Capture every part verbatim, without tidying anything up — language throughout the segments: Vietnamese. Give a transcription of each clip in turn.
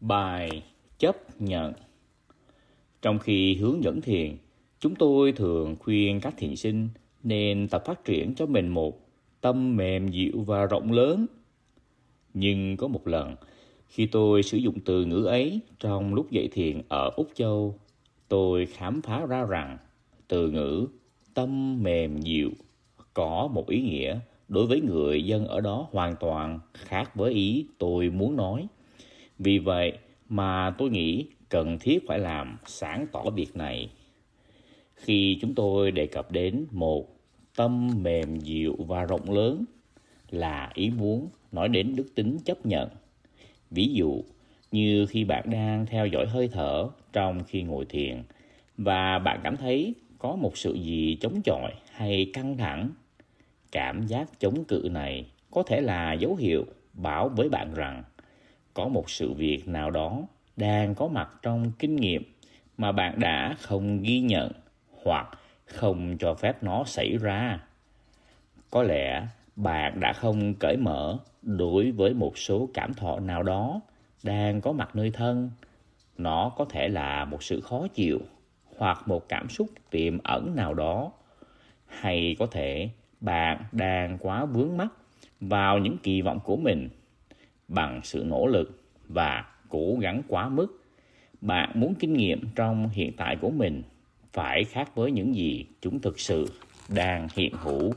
Bài chấp nhận. Trong khi hướng dẫn thiền, chúng tôi thường khuyên các thiền sinh nên tập phát triển cho mình một tâm mềm dịu và rộng lớn. Nhưng có một lần, khi tôi sử dụng từ ngữ ấy trong lúc dạy thiền ở Úc Châu, tôi khám phá ra rằng từ ngữ tâm mềm dịu có một ý nghĩa đối với người dân ở đó hoàn toàn khác với ý tôi muốn nói. Vì vậy mà tôi nghĩ cần thiết phải làm sáng tỏ việc này. Khi chúng tôi đề cập đến một tâm mềm dịu và rộng lớn là ý muốn nói đến đức tính chấp nhận. Ví dụ như khi bạn đang theo dõi hơi thở trong khi ngồi thiền và bạn cảm thấy có một sự gì chống chọi hay căng thẳng. Cảm giác chống cự này có thể là dấu hiệu báo với bạn rằng có một sự việc nào đó đang có mặt trong kinh nghiệm mà bạn đã không ghi nhận hoặc không cho phép nó xảy ra. Có lẽ bạn đã không cởi mở đối với một số cảm thọ nào đó đang có mặt nơi thân. Nó có thể là một sự khó chịu hoặc một cảm xúc tiềm ẩn nào đó. Hay có thể bạn đang quá vướng mắc vào những kỳ vọng của mình. Bằng sự nỗ lực và cố gắng quá mức, bạn muốn kinh nghiệm trong hiện tại của mình phải khác với những gì chúng thực sự đang hiện hữu.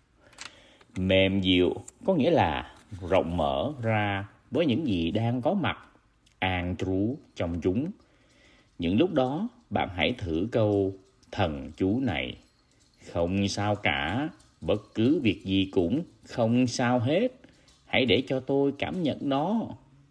Mềm dịu có nghĩa là rộng mở ra với những gì đang có mặt, an trú trong chúng. Những lúc đó, bạn hãy thử câu thần chú này: không sao cả, bất cứ việc gì cũng không sao hết. Hãy để cho tôi cảm nhận nó.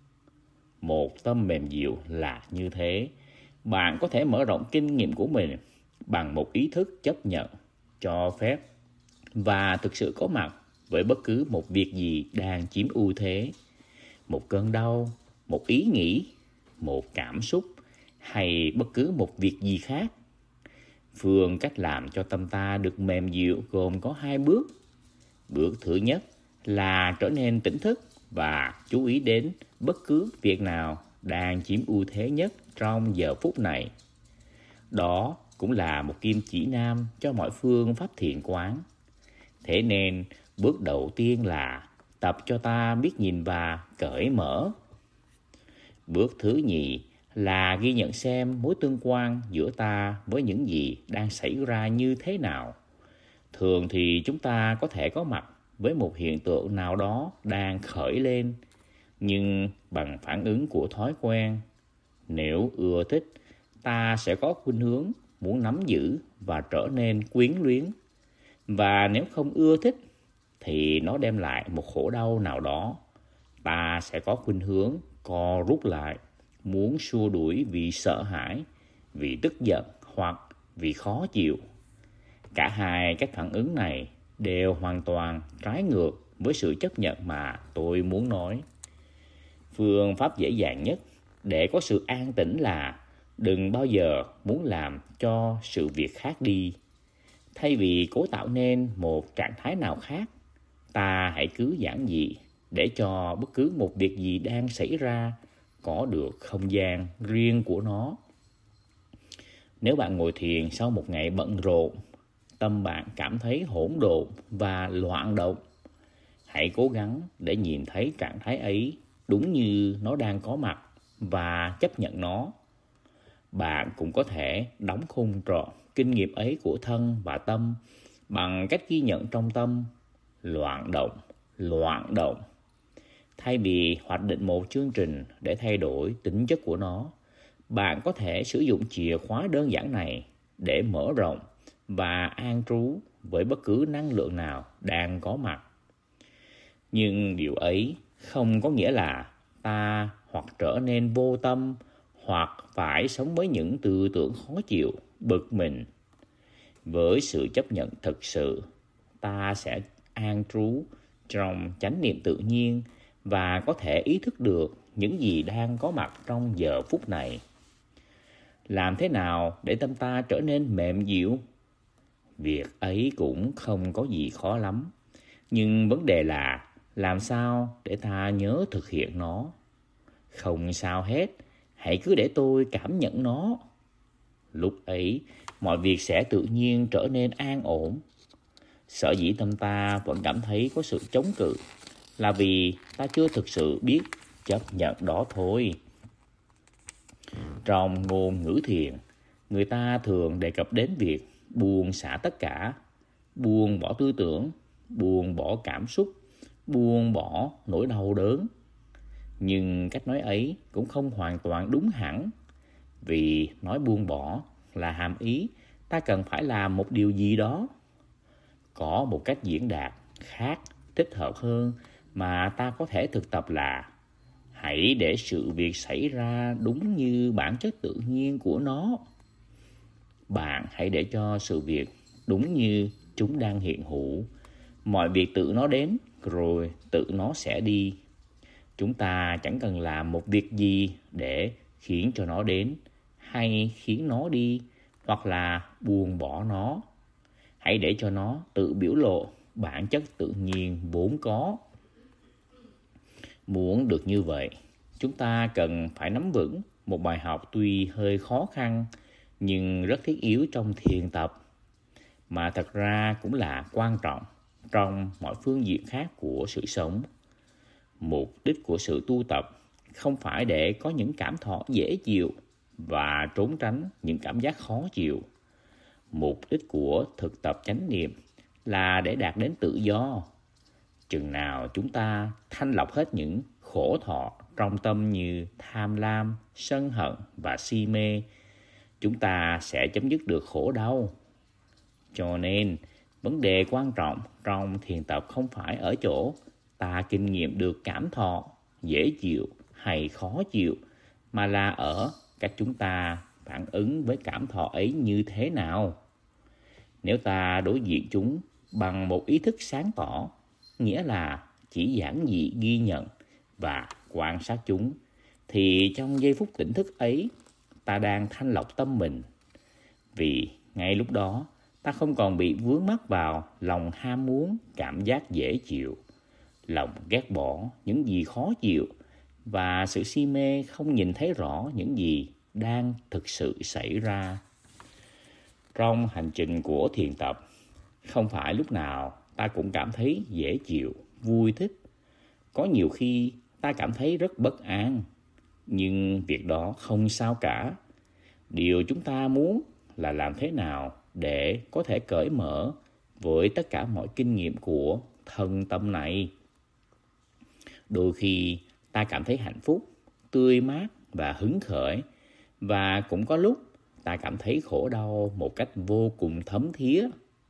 Một tâm mềm dịu là như thế. Bạn có thể mở rộng kinh nghiệm của mình bằng một ý thức chấp nhận, cho phép và thực sự có mặt với bất cứ một việc gì đang chiếm ưu thế. Một cơn đau, một ý nghĩ, một cảm xúc hay bất cứ một việc gì khác. Phương cách làm cho tâm ta được mềm dịu gồm có hai bước. Bước thứ nhất là trở nên tỉnh thức và chú ý đến bất cứ việc nào đang chiếm ưu thế nhất trong giờ phút này. Đó cũng là một kim chỉ nam cho mọi phương pháp thiền quán. Thế nên bước đầu tiên là tập cho ta biết nhìn và cởi mở. Bước thứ nhì là ghi nhận xem mối tương quan giữa ta với những gì đang xảy ra như thế nào. Thường thì chúng ta có thể có mặt với một hiện tượng nào đó đang khởi lên, nhưng bằng phản ứng của thói quen. Nếu ưa thích, ta sẽ có khuynh hướng muốn nắm giữ và trở nên quyến luyến. Và nếu không ưa thích, thì nó đem lại một khổ đau nào đó. Ta sẽ có khuynh hướng co rút lại, muốn xua đuổi vì sợ hãi, vì tức giận hoặc vì khó chịu. Cả hai cách phản ứng này đều hoàn toàn trái ngược với sự chấp nhận mà tôi muốn nói. Phương pháp dễ dàng nhất để có sự an tĩnh là đừng bao giờ muốn làm cho sự việc khác đi. Thay vì cố tạo nên một trạng thái nào khác, ta hãy cứ giản dị để cho bất cứ một việc gì đang xảy ra có được không gian riêng của nó. Nếu bạn ngồi thiền sau một ngày bận rộn, tâm bạn cảm thấy hỗn độn và loạn động, hãy cố gắng để nhìn thấy trạng thái ấy đúng như nó đang có mặt và chấp nhận nó. Bạn cũng có thể đóng khung trọn kinh nghiệm ấy của thân và tâm bằng cách ghi nhận trong tâm loạn động, loạn động. Thay vì hoạch định một chương trình để thay đổi tính chất của nó, bạn có thể sử dụng chìa khóa đơn giản này để mở rộng và an trú với bất cứ năng lượng nào đang có mặt. Nhưng điều ấy không có nghĩa là ta hoặc trở nên vô tâm hoặc phải sống với những tư tưởng khó chịu, bực mình. Với sự chấp nhận thực sự, ta sẽ an trú trong chánh niệm tự nhiên và có thể ý thức được những gì đang có mặt trong giờ phút này. Làm thế nào để tâm ta trở nên mềm dịu? Việc ấy cũng không có gì khó lắm. Nhưng vấn đề là làm sao để ta nhớ thực hiện nó? Không sao hết, Hãy cứ để tôi cảm nhận nó. Lúc ấy, mọi việc sẽ tự nhiên trở nên an ổn. Sở dĩ tâm ta vẫn cảm thấy có sự chống cự là vì ta chưa thực sự biết chấp nhận đó thôi. Trong ngôn ngữ thiền, người ta thường đề cập đến việc buông xả tất cả, buông bỏ tư tưởng, buông bỏ cảm xúc, buông bỏ nỗi đau đớn. Nhưng cách nói ấy cũng không hoàn toàn đúng hẳn, vì nói buông bỏ là hàm ý ta cần phải làm một điều gì đó. Có một cách diễn đạt khác thích hợp hơn mà ta có thể thực tập là: hãy để sự việc xảy ra đúng như bản chất tự nhiên của nó. Bạn hãy để cho sự việc đúng như chúng đang hiện hữu. Mọi việc tự nó đến rồi tự nó sẽ đi. Chúng ta chẳng cần làm một việc gì để khiến cho nó đến, hay khiến nó đi, hoặc là buông bỏ nó. Hãy để cho nó tự biểu lộ bản chất tự nhiên vốn có. Muốn được như vậy, chúng ta cần phải nắm vững một bài học tuy hơi khó khăn nhưng rất thiết yếu trong thiền tập, mà thật ra cũng là quan trọng trong mọi phương diện khác của sự sống. Mục đích của sự tu tập không phải để có những cảm thọ dễ chịu và trốn tránh những cảm giác khó chịu. Mục đích của thực tập chánh niệm là để đạt đến tự do. Chừng nào chúng ta thanh lọc hết những khổ thọ trong tâm như tham lam, sân hận và si mê, chúng ta sẽ chấm dứt được khổ đau. Cho nên, vấn đề quan trọng trong thiền tập không phải ở chỗ ta kinh nghiệm được cảm thọ dễ chịu hay khó chịu, mà là ở cách chúng ta phản ứng với cảm thọ ấy như thế nào. Nếu ta đối diện chúng bằng một ý thức sáng tỏ, nghĩa là chỉ giản dị ghi nhận và quan sát chúng, thì trong giây phút tỉnh thức ấy, ta đang thanh lọc tâm mình. Vì ngay lúc đó, ta không còn bị vướng mắc vào lòng ham muốn cảm giác dễ chịu, lòng ghét bỏ những gì khó chịu, và sự si mê không nhìn thấy rõ những gì đang thực sự xảy ra. Trong hành trình của thiền tập, không phải lúc nào ta cũng cảm thấy dễ chịu, vui thích. Có nhiều khi ta cảm thấy rất bất an, nhưng việc đó không sao cả. Điều chúng ta muốn là làm thế nào để có thể cởi mở với tất cả mọi kinh nghiệm của thân tâm này. Đôi khi ta cảm thấy hạnh phúc, tươi mát và hứng khởi, và cũng có lúc ta cảm thấy khổ đau một cách vô cùng thấm thía.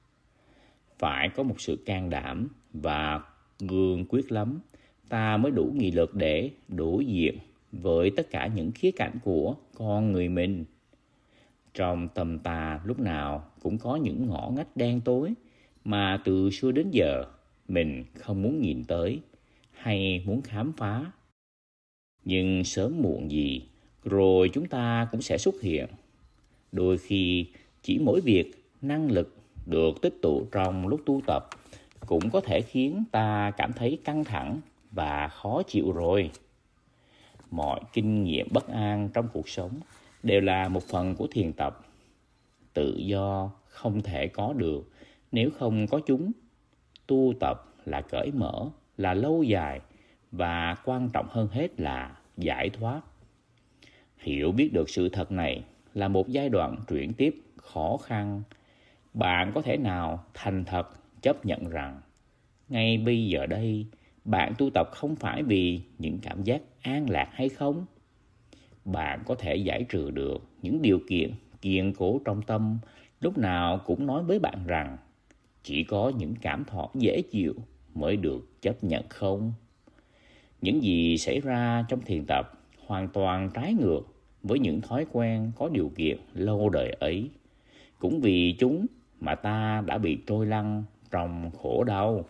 Phải có một sự can đảm và cương quyết lắm, ta mới đủ nghị lực để đối diện với tất cả những khía cạnh của con người mình. Trong tâm ta lúc nào cũng có những ngõ ngách đen tối mà từ xưa đến giờ mình không muốn nhìn tới hay muốn khám phá. Nhưng sớm muộn gì rồi chúng ta cũng sẽ xuất hiện. Đôi khi chỉ mỗi việc năng lực được tích tụ trong lúc tu tập cũng có thể khiến ta cảm thấy căng thẳng và khó chịu rồi. Mọi kinh nghiệm bất an trong cuộc sống đều là một phần của thiền tập. Tự do không thể có được nếu không có chúng. Tu tập là cởi mở, là lâu dài, và quan trọng hơn hết là giải thoát. Hiểu biết được sự thật này là một giai đoạn chuyển tiếp khó khăn. Bạn có thể nào thành thật chấp nhận rằng ngay bây giờ đây bạn tu tập không phải vì những cảm giác an lạc hay không? Bạn có thể giải trừ được những điều kiện kiên cố trong tâm lúc nào cũng nói với bạn rằng chỉ có những cảm thọ dễ chịu mới được chấp nhận không? Những gì xảy ra trong thiền tập hoàn toàn trái ngược với những thói quen có điều kiện lâu đời ấy. Cũng vì chúng mà ta đã bị trôi lăn trong khổ đau.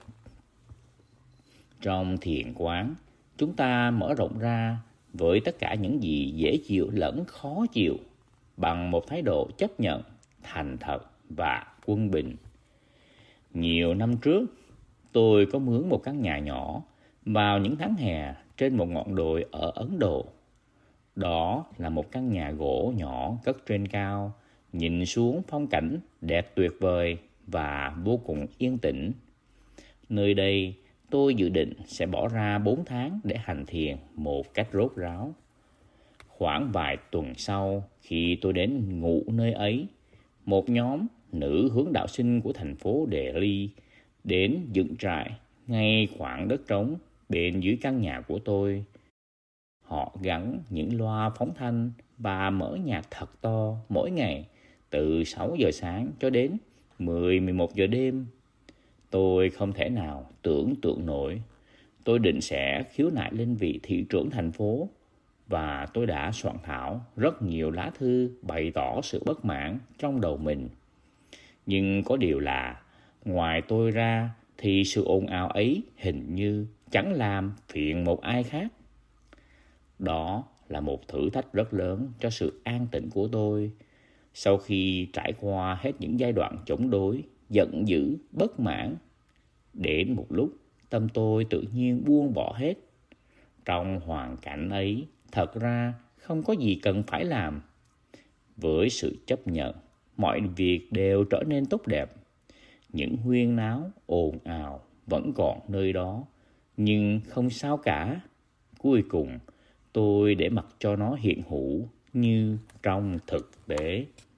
Trong thiền quán, chúng ta mở rộng ra với tất cả những gì dễ chịu lẫn khó chịu bằng một thái độ chấp nhận, thành thật và quân bình. Nhiều năm trước, tôi có mướn một căn nhà nhỏ vào những tháng hè trên một ngọn đồi ở Ấn Độ. Đó là một căn nhà gỗ nhỏ cất trên cao, nhìn xuống phong cảnh đẹp tuyệt vời và vô cùng yên tĩnh. Nơi đây tôi dự định sẽ bỏ ra bốn tháng để hành thiền một cách rốt ráo. Khoảng vài tuần sau, khi tôi đến ngụ nơi ấy, một nhóm nữ hướng đạo sinh của thành phố Delhi đến dựng trại ngay khoảng đất trống bên dưới căn nhà của tôi. Họ gắn những loa phóng thanh và mở nhạc thật to mỗi ngày từ sáu giờ sáng cho đến mười mười một giờ đêm. Tôi không thể nào tưởng tượng nổi. Tôi định sẽ khiếu nại lên vị thị trưởng thành phố và tôi đã soạn thảo rất nhiều lá thư bày tỏ sự bất mãn trong đầu mình. Nhưng có điều là, ngoài tôi ra thì sự ồn ào ấy hình như chẳng làm phiền một ai khác. Đó là một thử thách rất lớn cho sự an tĩnh của tôi. Sau khi trải qua hết những giai đoạn chống đối, giận dữ, bất mãn, đến một lúc tâm tôi tự nhiên buông bỏ hết. Trong hoàn cảnh ấy, thật ra không có gì cần phải làm. Với sự chấp nhận, mọi việc đều trở nên tốt đẹp. Những huyên náo, ồn ào vẫn còn nơi đó, nhưng không sao cả. Cuối cùng, tôi để mặc cho nó hiện hữu như trong thực tế.